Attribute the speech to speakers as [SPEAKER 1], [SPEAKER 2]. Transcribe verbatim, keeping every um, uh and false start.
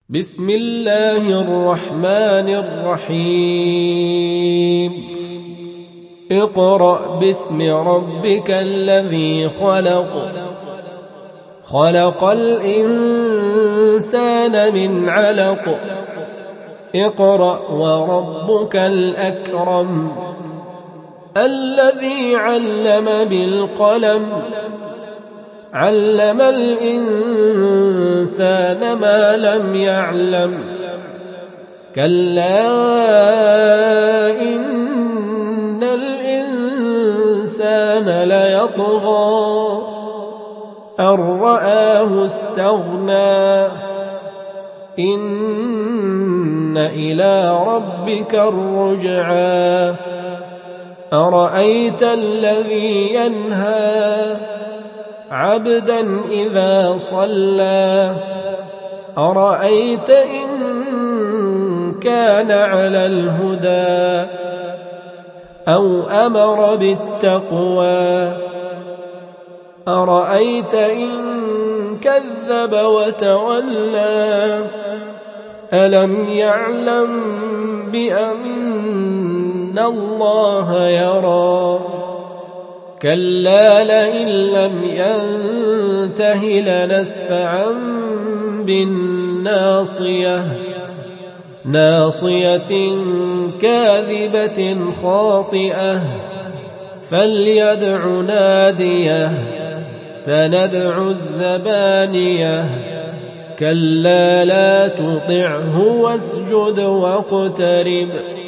[SPEAKER 1] بسم الله الرحمن الرحيم اقرأ باسم ربك الذي خلق خلق الإنسان من علق اقرأ وربك الأكرم الذي علم بالقلم علم الإنسان ما لم يعلم كلا إن الإنسان ليطغى أن رآه استغنى إن إلى ربك الرجعى أرأيت الذي ينهى عبدا إذا صلى أرأيت إن كان على الهدى أو أمر بالتقوى أرأيت إن كذب وتولى ألم يعلم بأن الله يرى كلا لئن لم ينته لنسفعا بالناصية ناصية كاذبة خاطئة فليدع ناديه سندع الزبانية كلا لا تطعه واسجد واقترب